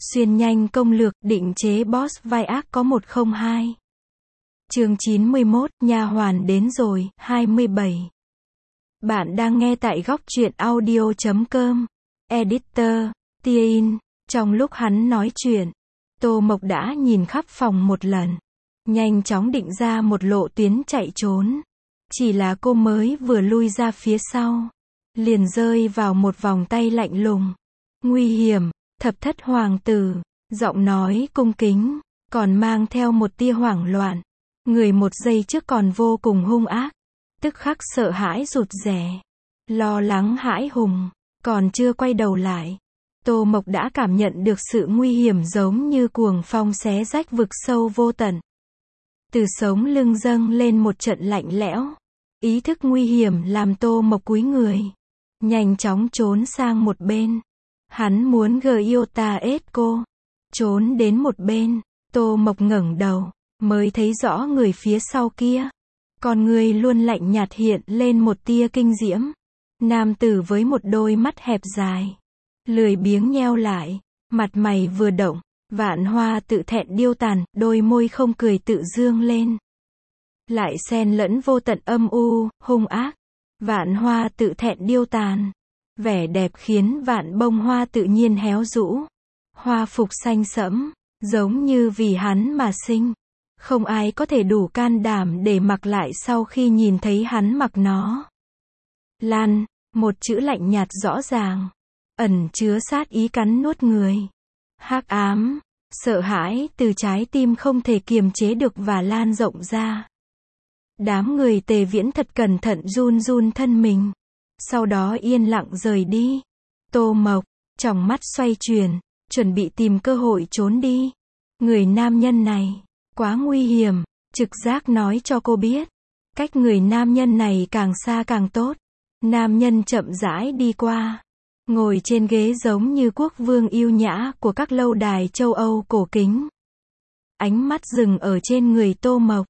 Xuyên nhanh công lược, định chế boss vai ác có 102. Chương 91, nha hoàn đến rồi, 27. Bạn đang nghe tại góc truyện audio.com. Editor, Tiin. Trong lúc hắn nói chuyện, Tô Mộc đã nhìn khắp phòng một lần, nhanh chóng định ra một lộ tuyến chạy trốn. Chỉ là cô mới vừa lui ra phía sau, liền rơi vào một vòng tay lạnh lùng. Nguy hiểm, thập thất hoàng tử, giọng nói cung kính, còn mang theo một tia hoảng loạn. Người một giây trước còn vô cùng hung ác, tức khắc sợ hãi rụt rè, lo lắng hãi hùng, còn chưa quay đầu lại. Tô Mộc đã cảm nhận được sự nguy hiểm giống như cuồng phong xé rách vực sâu vô tận. Từ sống lưng dâng lên một trận lạnh lẽo. Ý thức nguy hiểm làm Tô Mộc cúi người, nhanh chóng trốn sang một bên. Hắn muốn Gyota cô. Trốn đến một bên, Tô Mộc ngẩng đầu, mới thấy rõ người phía sau kia. Con người luôn lạnh nhạt hiện lên một tia kinh diễm. Nam tử với một đôi mắt hẹp dài, lười biếng nheo lại, mặt mày vừa động, Vạn Hoa tự thẹn điêu tàn, đôi môi không cười tự dương lên. Lại xen lẫn vô tận âm u, hung ác. Vạn Hoa tự thẹn điêu tàn. Vẻ đẹp khiến vạn bông hoa tự nhiên héo rũ. Hoa phục xanh sẫm, giống như vì hắn mà sinh. Không ai có thể đủ can đảm để mặc lại sau khi nhìn thấy hắn mặc nó. Lan, một chữ lạnh nhạt rõ ràng, ẩn chứa sát ý cắn nuốt người. Hắc ám, sợ hãi từ trái tim không thể kiềm chế được và lan rộng ra. Đám người Tề Viễn thật cẩn thận run run thân mình, sau đó yên lặng rời đi. Tô Mộc, tròng mắt xoay chuyển, chuẩn bị tìm cơ hội trốn đi. Người nam nhân này, quá nguy hiểm, trực giác nói cho cô biết. Cách người nam nhân này càng xa càng tốt. Nam nhân chậm rãi đi qua, ngồi trên ghế giống như quốc vương yêu nhã của các lâu đài châu Âu cổ kính. Ánh mắt dừng ở trên người Tô Mộc.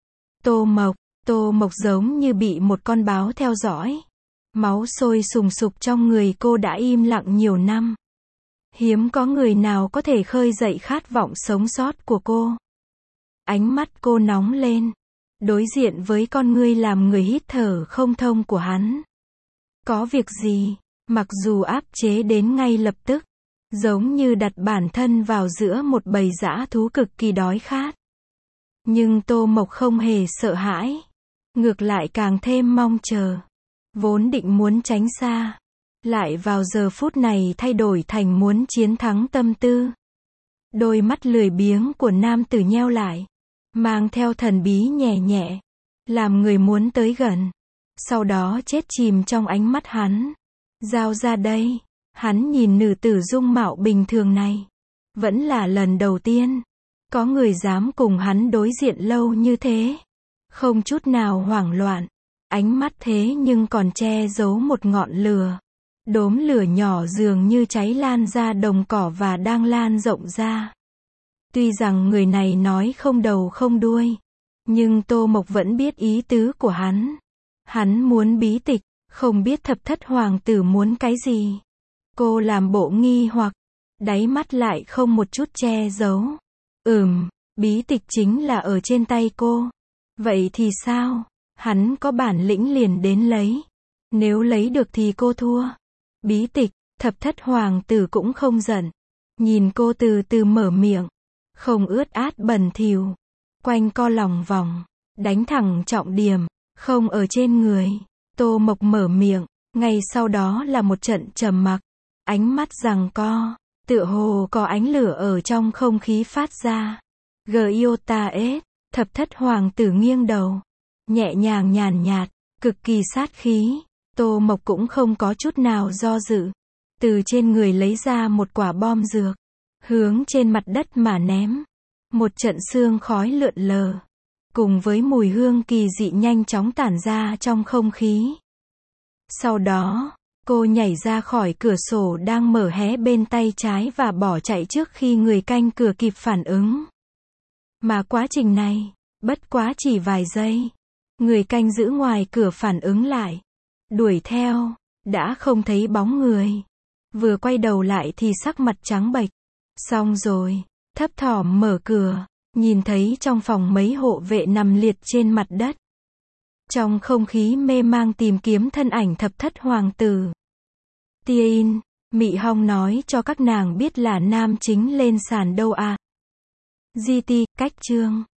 Tô Mộc giống như bị một con báo theo dõi. Máu sôi sùng sục trong người cô đã im lặng nhiều năm. Hiếm có người nào có thể khơi dậy khát vọng sống sót của cô. Ánh mắt cô nóng lên, đối diện với con ngươi làm người hít thở không thông của hắn. Có việc gì? Mặc dù áp chế đến ngay lập tức, giống như đặt bản thân vào giữa một bầy dã thú cực kỳ đói khát. Nhưng Tô Mộc không hề sợ hãi, ngược lại càng thêm mong chờ. Vốn định muốn tránh xa, lại vào giờ phút này thay đổi thành muốn chiến thắng tâm tư. Đôi mắt lười biếng của nam tử nheo lại, mang theo thần bí nhẹ nhẹ, làm người muốn tới gần. Sau đó chết chìm trong ánh mắt hắn. Giao ra đây. Hắn nhìn nữ tử dung mạo bình thường này. Vẫn là lần đầu tiên có người dám cùng hắn đối diện lâu như thế. Không chút nào hoảng loạn. Ánh mắt thế nhưng còn che giấu một ngọn lửa. Đốm lửa nhỏ dường như cháy lan ra đồng cỏ và đang lan rộng ra. Tuy rằng người này nói không đầu không đuôi, nhưng Tô Mộc vẫn biết ý tứ của hắn. Hắn muốn bí tịch, không biết thập thất hoàng tử muốn cái gì. Cô làm bộ nghi hoặc, đáy mắt lại không một chút che giấu. Bí tịch chính là ở trên tay cô. Vậy thì sao? Hắn có bản lĩnh liền đến lấy. Nếu lấy được thì cô thua. Bí tịch, thập thất hoàng tử cũng không giận. Nhìn cô từ từ mở miệng, không ướt át bẩn thỉu, quanh co lòng vòng, đánh thẳng trọng điểm, không ở trên người. Tô Mộc mở miệng, ngay sau đó là một trận trầm mặc, ánh mắt giằng co, tựa hồ có ánh lửa ở trong không khí phát ra. Gyota, thập thất hoàng tử nghiêng đầu, nhẹ nhàng nhàn nhạt, cực kỳ sát khí. Tô Mộc cũng không có chút nào do dự, từ trên người lấy ra một quả bom dược, hướng trên mặt đất mà ném. Một trận sương khói lượn lờ, cùng với mùi hương kỳ dị nhanh chóng tản ra trong không khí. Sau đó, cô nhảy ra khỏi cửa sổ đang mở hé bên tay trái và bỏ chạy trước khi người canh cửa kịp phản ứng. Mà quá trình này, bất quá chỉ vài giây. Người canh giữ ngoài cửa phản ứng lại, đuổi theo, đã không thấy bóng người. Vừa quay đầu lại thì sắc mặt trắng bệch, Xong rồi. Thấp thỏm mở cửa, nhìn thấy trong phòng mấy hộ vệ nằm liệt trên mặt đất. Trong không khí mê mang tìm kiếm thân ảnh thập thất hoàng tử. Tiên, Mị Hong nói cho các nàng biết là nam chính lên sàn đâu à. GT, cách chương.